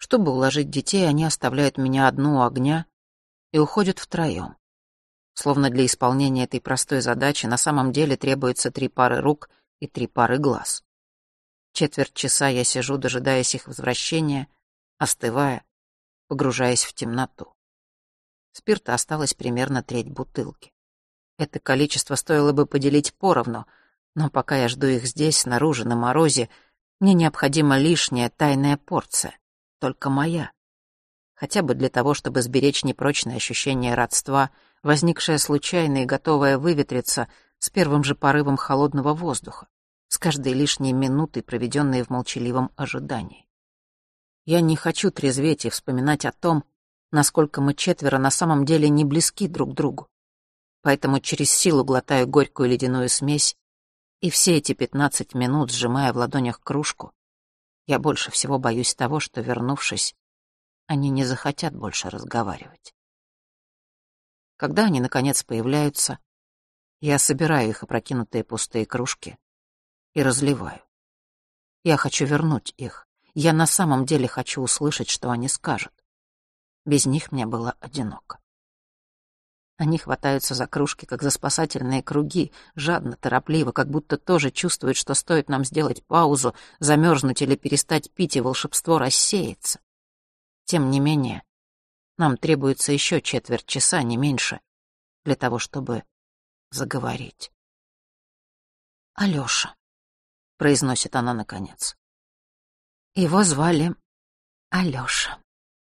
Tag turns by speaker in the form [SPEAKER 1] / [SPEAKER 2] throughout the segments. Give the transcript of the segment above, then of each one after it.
[SPEAKER 1] Чтобы уложить детей, они оставляют меня одну у огня и уходят втроем. Словно для исполнения этой простой задачи на самом деле требуется 3 пары рук и 3 пары глаз. Четверть часа я сижу, дожидаясь их возвращения, остывая, погружаясь в темноту. Спирта осталось примерно треть бутылки. Это количество стоило бы поделить поровну, но пока я жду их здесь, снаружи, на морозе, мне необходима лишняя тайная порция, только моя. Хотя бы для того, чтобы сберечь непрочное ощущение родства, возникшее случайно и готовое выветриться с первым же порывом холодного воздуха, с каждой лишней минутой, проведенной в молчаливом ожидании. Я не хочу трезветь и вспоминать о том, насколько мы четверо на самом деле не близки друг к другу. Поэтому через силу глотаю горькую ледяную смесь, и все эти 15 минут, сжимая в ладонях кружку, я больше всего боюсь того, что, вернувшись, они не захотят больше разговаривать. Когда они, наконец, появляются, я собираю их опрокинутые пустые кружки и разливаю. Я хочу вернуть их. Я на самом деле хочу услышать, что они скажут. Без них мне было одиноко. Они хватаются за кружки, как за спасательные круги, жадно, торопливо, как будто тоже чувствуют, что стоит нам сделать паузу, замерзнуть или перестать пить, и волшебство рассеется. Тем не менее, нам требуется еще четверть часа, не меньше, для того, чтобы заговорить. «Алёша», — произносит она наконец. Его звали Алёша.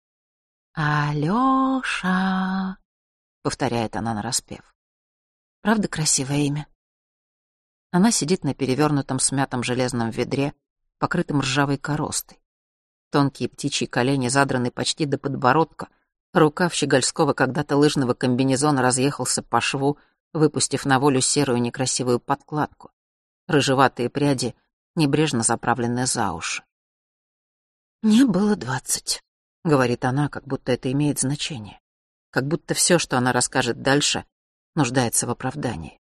[SPEAKER 1] «Алёша», — повторяет она нараспев. Правда, красивое имя? Она сидит на перевернутом смятом железном ведре, покрытом ржавой коростой. Тонкие птичьи колени задраны почти до подбородка, рукав щегольского когда-то лыжного комбинезона разъехался по шву, выпустив на волю серую некрасивую подкладку. Рыжеватые пряди небрежно заправлены за уши. «Мне было 20», — говорит она, как будто это имеет значение. Как будто все, что она расскажет дальше, нуждается в оправдании.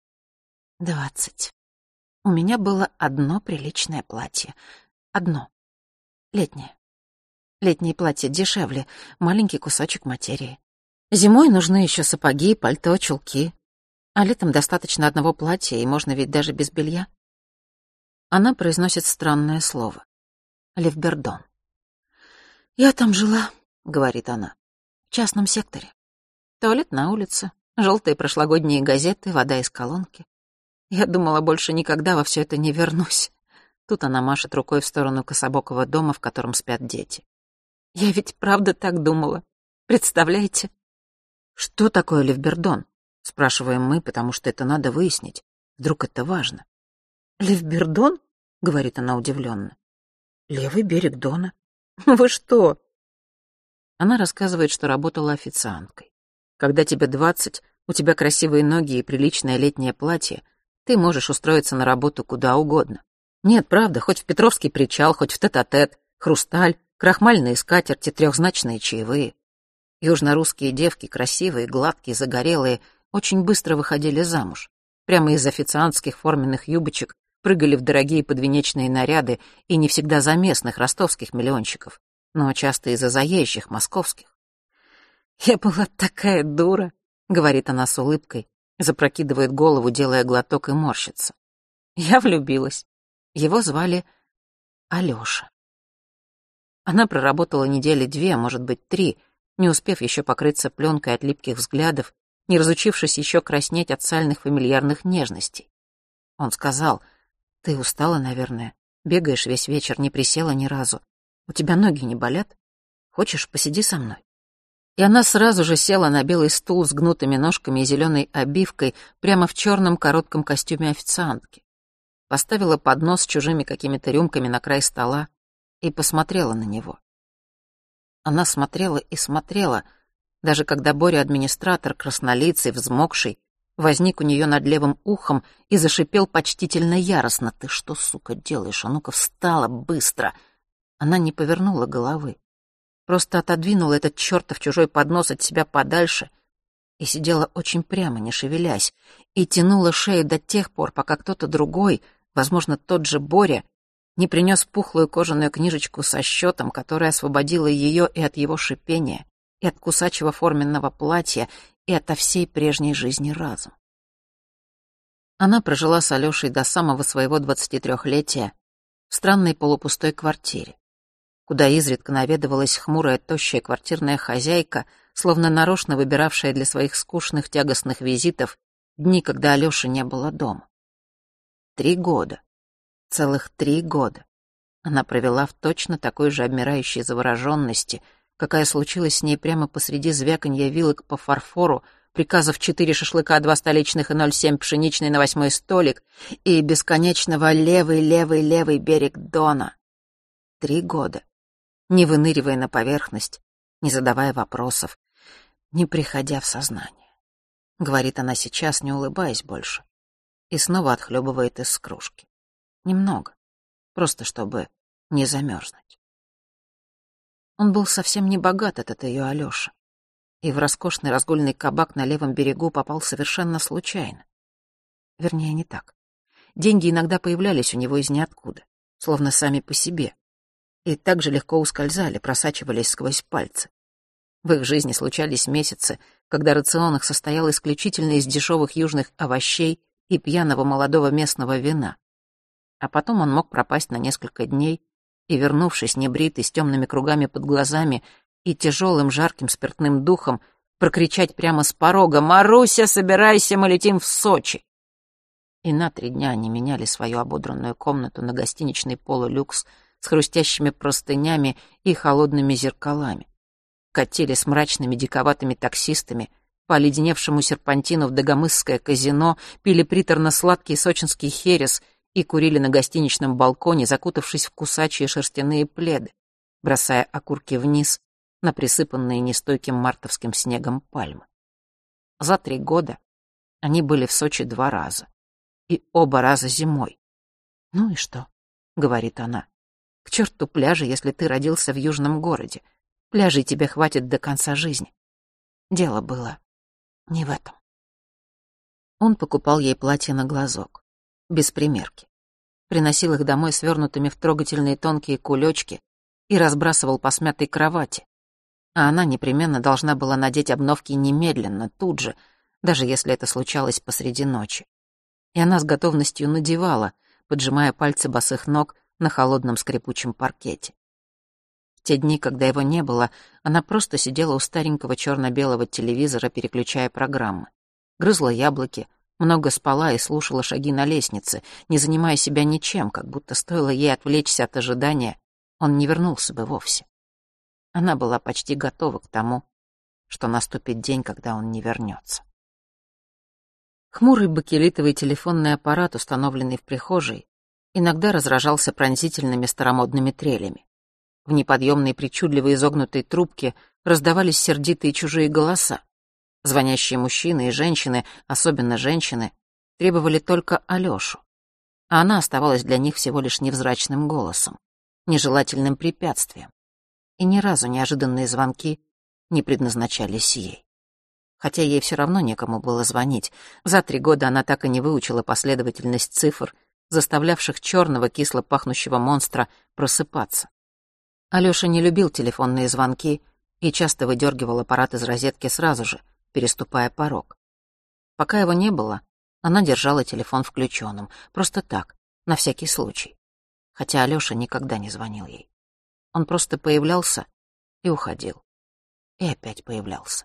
[SPEAKER 1] 20. У меня было одно приличное платье. Одно. Летнее. Летнее платье дешевле, маленький кусочек материи. Зимой нужны еще сапоги, пальто, чулки. А летом достаточно одного платья, и можно ведь даже без белья. Она произносит странное слово. Левбердон. «Я там жила», — говорит она, — «в частном секторе. Туалет на улице, желтые прошлогодние газеты, вода из колонки. Я думала, больше никогда во все это не вернусь». Тут она машет рукой в сторону кособокого дома, в котором спят дети. «Я ведь правда так думала. Представляете?» «Что такое Левбердон?» — спрашиваем мы, потому что это надо выяснить. Вдруг это важно. «Левбердон?» — говорит она удивленно. «Левый берег Дона». «Вы что?» Она рассказывает, что работала официанткой. Когда тебе 20, у тебя красивые ноги и приличное летнее платье, ты можешь устроиться на работу куда угодно. Нет, правда, хоть в Петровский причал, хоть в тет-а-тет, хрусталь, крахмальные скатерти, трехзначные чаевые. Южно-русские девки, красивые, гладкие, загорелые, очень быстро выходили замуж. Прямо из официантских форменных юбочек прыгали в дорогие подвенечные наряды, и не всегда за местных ростовских миллионщиков, но часто и за заезжих московских. «Я была такая дура», — говорит она с улыбкой, запрокидывает голову, делая глоток, и морщится. «Я влюбилась. Его звали Алёша». Она проработала недели 2, может быть, 3, не успев еще покрыться пленкой от липких взглядов, не разучившись еще краснеть от сальных фамильярных нежностей. Он сказал: «Ты устала, наверное, бегаешь весь вечер, не присела ни разу. У тебя ноги не болят? Хочешь, посиди со мной?» И она сразу же села на белый стул с гнутыми ножками и зеленой обивкой прямо в черном коротком костюме официантки. Поставила поднос с чужими какими-то рюмками на край стола и посмотрела на него. Она смотрела и смотрела, даже когда Боря-администратор, краснолицый, взмокший, возник у нее над левым ухом и зашипел почтительно яростно: «Ты что, сука, делаешь? А ну-ка встала быстро!» Она не повернула головы. Просто отодвинула этот чертов чужой поднос от себя подальше и сидела очень прямо, не шевелясь, и тянула шею до тех пор, пока кто-то другой, возможно, тот же Боря, не принес пухлую кожаную книжечку со счетом, которая освободила ее и от его шипения, и от кусачего форменного платья, и ото всей прежней жизни разом. Она прожила с Алёшей до самого своего 23-летия в странной полупустой квартире, куда изредка наведывалась хмурая, тощая квартирная хозяйка, словно нарочно выбиравшая для своих скучных, тягостных визитов дни, когда Алёши не было дома. 3 года, целых 3 года она провела в точно такой же обмирающей завороженности, какая случилась с ней прямо посреди звяканья вилок по фарфору, приказов 4 шашлыка, 2 столичных и 0,7 пшеничный на 8-й столик и бесконечного левый берег Дона. 3 года, не выныривая на поверхность, не задавая вопросов, не приходя в сознание. Говорит она сейчас, не улыбаясь больше, и снова отхлебывает из кружки. Немного, просто чтобы не замерзнуть. Он был совсем не богат, этот ее Алёша, и в роскошный разгульный кабак на левом берегу попал совершенно случайно. Вернее, не так. Деньги иногда появлялись у него из ниоткуда, словно сами по себе, и так же легко ускользали, просачивались сквозь пальцы. В их жизни случались месяцы, когда рацион их состоял исключительно из дешевых южных овощей и пьяного молодого местного вина. А потом он мог пропасть на несколько дней и, вернувшись небритый, с темными кругами под глазами и тяжелым жарким спиртным духом, прокричать прямо с порога: «Маруся, собирайся, мы летим в Сочи!» И на 3 дня они меняли свою ободранную комнату на гостиничный полулюкс с хрустящими простынями и холодными зеркалами. Катили с мрачными диковатыми таксистами по оледеневшему серпантину в Дагомысское казино, пили приторно-сладкий сочинский херес и курили на гостиничном балконе, закутавшись в кусачие шерстяные пледы, бросая окурки вниз на присыпанные нестойким мартовским снегом пальмы. За 3 года они были в Сочи 2 раза, и оба раза зимой. «Ну и что?» — говорит она. «К черту пляжи, если ты родился в южном городе. Пляжей тебе хватит до конца жизни». Дело было не в этом. Он покупал ей платье на глазок, без примерки, приносил их домой свернутыми в трогательные тонкие кулечки и разбрасывал по смятой кровати, а она непременно должна была надеть обновки немедленно, тут же, даже если это случалось посреди ночи. И она с готовностью надевала, поджимая пальцы босых ног на холодном скрипучем паркете. В те дни, когда его не было, она просто сидела у старенького черно-белого телевизора, переключая программы. Грызла яблоки, много спала и слушала шаги на лестнице, не занимая себя ничем, как будто стоило ей отвлечься от ожидания, он не вернулся бы вовсе. Она была почти готова к тому, что наступит день, когда он не вернется. Хмурый бакелитовый телефонный аппарат, установленный в прихожей, иногда разражался пронзительными старомодными трелями. В неподъемной причудливо изогнутой трубке раздавались сердитые чужие голоса. Звонящие мужчины и женщины, особенно женщины, требовали только Алёшу, а она оставалась для них всего лишь невзрачным голосом, нежелательным препятствием. И ни разу неожиданные звонки не предназначались ей. Хотя ей все равно некому было звонить. За 3 года она так и не выучила последовательность цифр, заставлявших черного кисло пахнущего монстра просыпаться. Алёша не любил телефонные звонки и часто выдергивал аппарат из розетки сразу же, переступая порог. Пока его не было, она держала телефон включенным, просто так, на всякий случай. Хотя Алёша никогда не звонил ей. Он просто появлялся и уходил. И опять появлялся.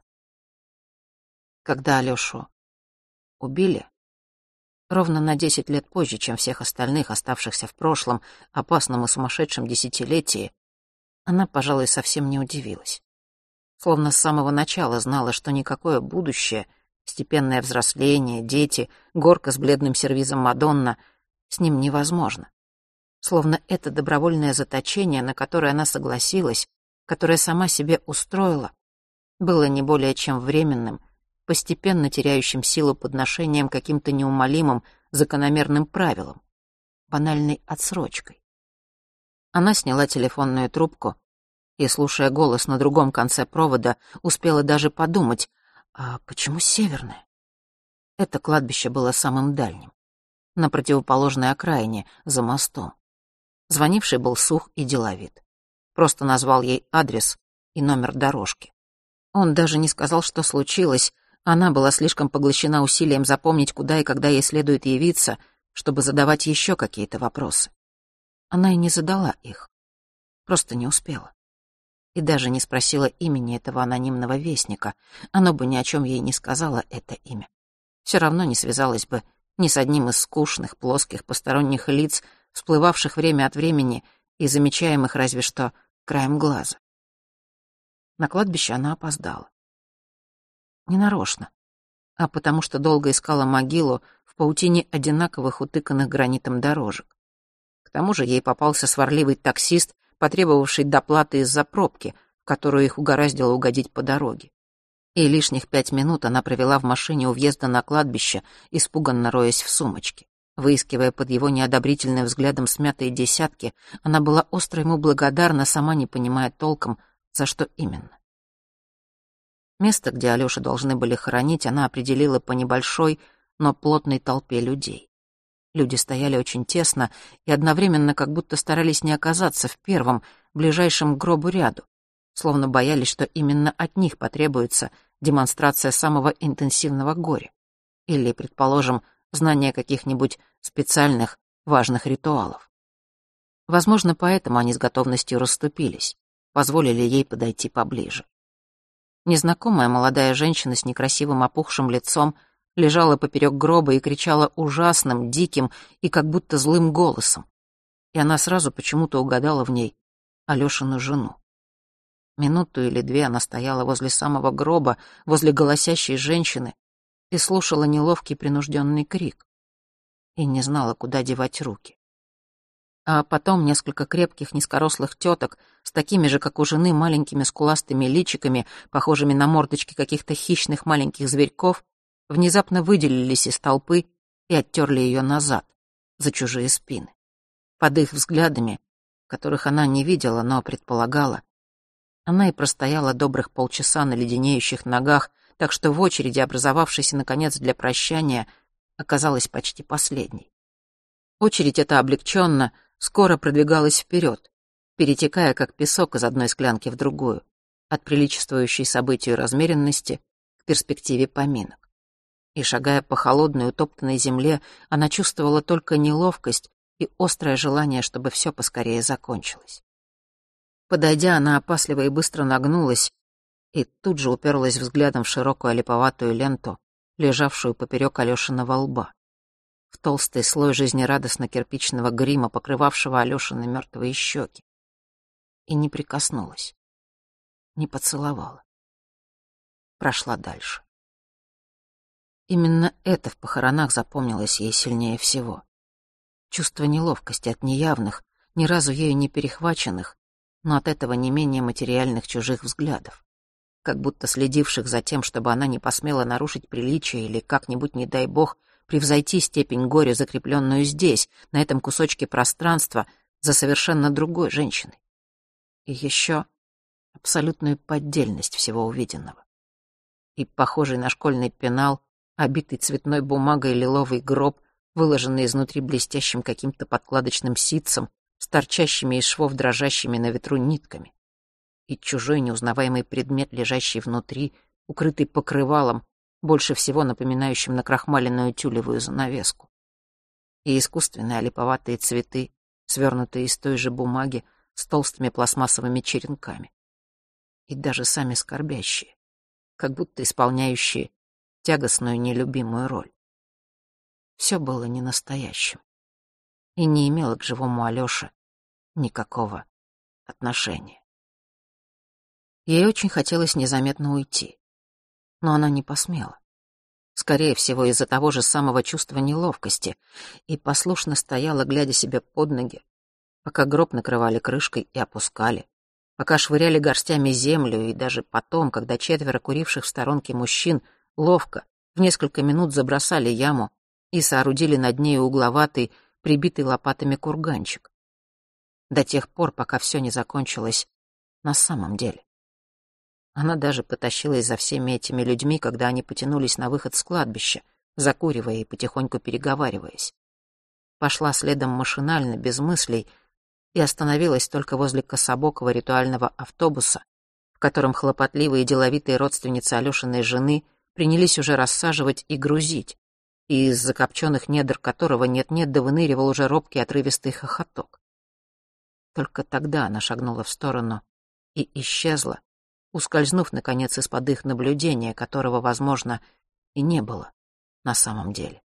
[SPEAKER 1] Когда Алёшу убили, ровно на 10 лет позже, чем всех остальных, оставшихся в прошлом, опасном и сумасшедшем десятилетии, она, пожалуй, совсем не удивилась. Словно с самого начала знала, что никакое будущее, степенное взросление, дети, горка с бледным сервизом Мадонна с ним невозможно. Словно это добровольное заточение, на которое она согласилась, которое сама себе устроила, было не более чем временным, постепенно теряющим силу подношением каким-то неумолимым, закономерным правилам, банальной отсрочкой. Она сняла телефонную трубку и, слушая голос на другом конце провода, успела даже подумать, а почему северное? Это кладбище было самым дальним, на противоположной окраине, за мостом. Звонивший был сух и деловит. Просто назвал ей адрес и номер дорожки. Он даже не сказал, что случилось. Она была слишком поглощена усилием запомнить, куда и когда ей следует явиться, чтобы задавать еще какие-то вопросы. Она и не задала их. Просто не успела. И даже не спросила имени этого анонимного вестника. Оно бы ни о чем ей не сказало, это имя. Все равно не связалась бы ни с одним из скучных, плоских, посторонних лиц, всплывавших время от времени и замечаемых разве что краем глаза. На кладбище она опоздала. Не нарочно, а потому что долго искала могилу в паутине одинаковых утыканных гранитом дорожек. К тому же ей попался сварливый таксист, потребовавший доплаты из-за пробки, в которую их угораздило угодить по дороге. И лишних 5 минут она провела в машине у въезда на кладбище, испуганно роясь в сумочке. Выискивая под его неодобрительным взглядом смятые десятки, она была остро ему благодарна, сама не понимая толком, за что именно. Место, где Алёшу должны были хоронить, она определила по небольшой, но плотной толпе людей. Люди стояли очень тесно и одновременно как будто старались не оказаться в первом, ближайшем к гробу ряду, словно боялись, что именно от них потребуется демонстрация самого интенсивного горя или, предположим, знание каких-нибудь специальных важных ритуалов. Возможно, поэтому они с готовностью расступились, позволили ей подойти поближе. Незнакомая молодая женщина с некрасивым опухшим лицом лежала поперек гроба и кричала ужасным, диким и как будто злым голосом. И она сразу почему-то угадала в ней Алёшину жену. Минуту или две она стояла возле самого гроба, возле голосящей женщины, и слушала неловкий принужденный крик. И не знала, куда девать руки. А потом несколько крепких низкорослых теток с такими же, как у жены, маленькими скуластыми личиками, похожими на мордочки каких-то хищных маленьких зверьков, внезапно выделились из толпы и оттерли ее назад, за чужие спины. Под их взглядами, которых она не видела, но предполагала, она и простояла добрых полчаса на леденеющих ногах, так что в очереди, образовавшейся, наконец, для прощания, оказалась почти последней. Очередь эта облегченно, скоро продвигалась вперед, перетекая как песок из одной склянки в другую, от приличествующей событию размеренности к перспективе поминок. И, шагая по холодной утоптанной земле, она чувствовала только неловкость и острое желание, чтобы все поскорее закончилось. Подойдя, она опасливо и быстро нагнулась и тут же уперлась взглядом в широкую олиповатую ленту, лежавшую поперек Алёшиного лба, в толстый слой жизнерадостно-кирпичного грима, покрывавшего Алёшины мертвые щеки, и не прикоснулась, не поцеловала. Прошла дальше. Именно это в похоронах запомнилось ей сильнее всего. Чувство неловкости от неявных, ни разу ею не перехваченных, но от этого не менее материальных чужих взглядов, как будто следивших за тем, чтобы она не посмела нарушить приличие или как-нибудь, не дай бог, превзойти степень горя, закрепленную здесь, на этом кусочке пространства, за совершенно другой женщиной. И еще абсолютную поддельность всего увиденного. И похожий на школьный пенал, обитый цветной бумагой лиловый гроб, выложенный изнутри блестящим каким-то подкладочным ситцем, с торчащими из швов дрожащими на ветру нитками. И чужой неузнаваемый предмет, лежащий внутри, укрытый покрывалом, больше всего напоминающим накрахмаленную тюлевую занавеску. И искусственные олиповатые цветы, свернутые из той же бумаги, с толстыми пластмассовыми черенками. И даже сами скорбящие, как будто исполняющие тягостную нелюбимую роль. Все было не настоящим и не имело к живому Алёше никакого отношения. Ей очень хотелось незаметно уйти, но она не посмела. Скорее всего, из-за того же самого чувства неловкости, и послушно стояла, глядя себе под ноги, пока гроб накрывали крышкой и опускали, пока швыряли горстями землю, и даже потом, когда 4 куривших в сторонке мужчин ловко в несколько минут забросали яму и соорудили над ней угловатый, прибитый лопатами курганчик. До тех пор, пока все не закончилось на самом деле. Она даже потащилась за всеми этими людьми, когда они потянулись на выход с кладбища, закуривая и потихоньку переговариваясь. Пошла следом машинально, без мыслей, и остановилась только возле кособокого ритуального автобуса, в котором хлопотливые и деловитые родственницы Алёшиной жены принялись уже рассаживать и грузить, и из закопченных недр которого нет-нет да выныривал уже робкий отрывистый хохоток. Только тогда она шагнула в сторону и исчезла, ускользнув, наконец, из-под их наблюдения, которого, возможно, и не было на самом деле.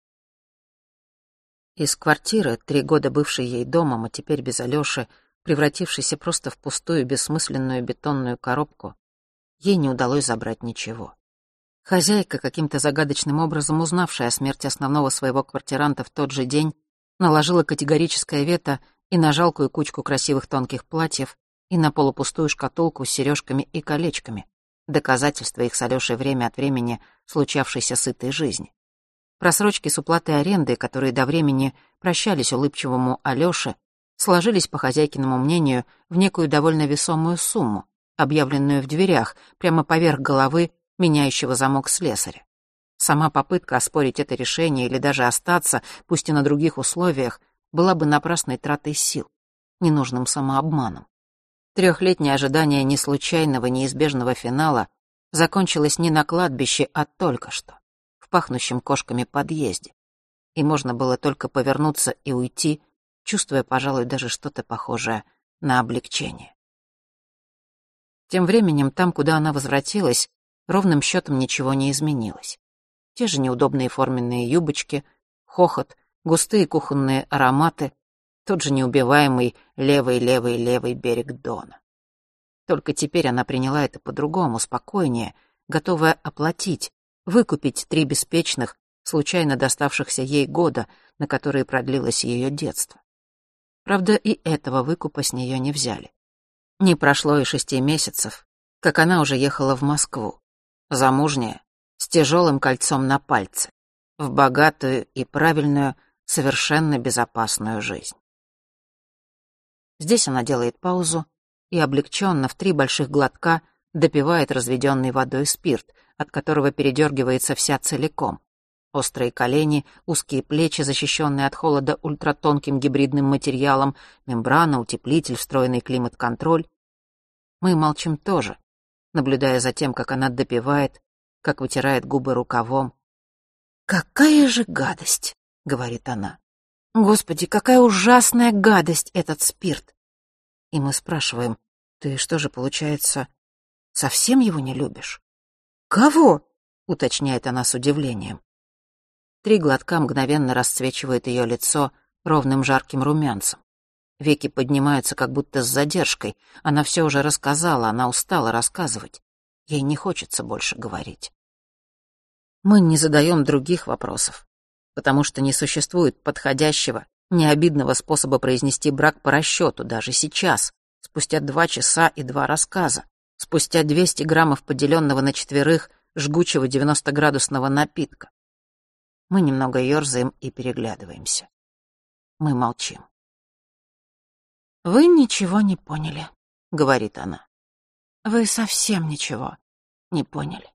[SPEAKER 1] Из квартиры, 3 года бывшей ей домом, а теперь без Алёши, превратившейся просто в пустую бессмысленную бетонную коробку, ей не удалось забрать ничего. Хозяйка, каким-то загадочным образом узнавшая о смерти основного своего квартиранта в тот же день, наложила категорическое вето и на жалкую кучку красивых тонких платьев, и на полупустую шкатулку с сережками и колечками, доказательство их с Алёшей время от времени случавшейся сытой жизни. Просрочки с уплатой аренды, которые до времени прощались улыбчивому Алёше, сложились, по хозяйкиному мнению, в некую довольно весомую сумму, объявленную в дверях, прямо поверх головы меняющего замок слесаря. Сама попытка оспорить это решение или даже остаться, пусть и на других условиях, была бы напрасной тратой сил, ненужным самообманом. 3-летнее ожидание неслучайного, неизбежного финала закончилось не на кладбище, а только что, в пахнущем кошками подъезде. И можно было только повернуться и уйти, чувствуя, пожалуй, даже что-то похожее на облегчение. Тем временем, там, куда она возвратилась, ровным счетом ничего не изменилось. Те же неудобные форменные юбочки, хохот, густые кухонные ароматы, тот же неубиваемый левый берег Дона. Только теперь она приняла это по-другому, спокойнее, готовая оплатить, выкупить 3 беспечных, случайно доставшихся ей года, на которые продлилось ее детство. Правда, и этого выкупа с нее не взяли. Не прошло и 6 месяцев, как она уже ехала в Москву, замужняя, с тяжелым кольцом на пальце, в богатую и правильную, совершенно безопасную жизнь. Здесь она делает паузу и облегченно в 3 больших глотка допивает разведенный водой спирт, от которого передергивается вся целиком. Острые колени, узкие плечи, защищенные от холода ультратонким гибридным материалом, мембрана, утеплитель, встроенный климат-контроль. Мы молчим тоже, наблюдая за тем, как она допивает, как вытирает губы рукавом. «Какая же гадость!» — говорит она. «Господи, какая ужасная гадость этот спирт!» И мы спрашиваем: «Ты что же, получается, совсем его не любишь?» «Кого?» — уточняет она с удивлением. 3 глотка мгновенно расцвечивает ее лицо ровным жарким румянцем. Веки поднимаются как будто с задержкой. Она все уже рассказала, она устала рассказывать. Ей не хочется больше говорить. Мы не задаем других вопросов, потому что не существует подходящего, необидного способа произнести брак по расчету даже сейчас, спустя 2 часа и 2 рассказа, спустя 200 граммов поделенного на 4 жгучего 90-градусного напитка. Мы немного ерзаем и переглядываемся. Мы молчим. «Вы ничего не поняли», — говорит она. «Вы совсем ничего не поняли».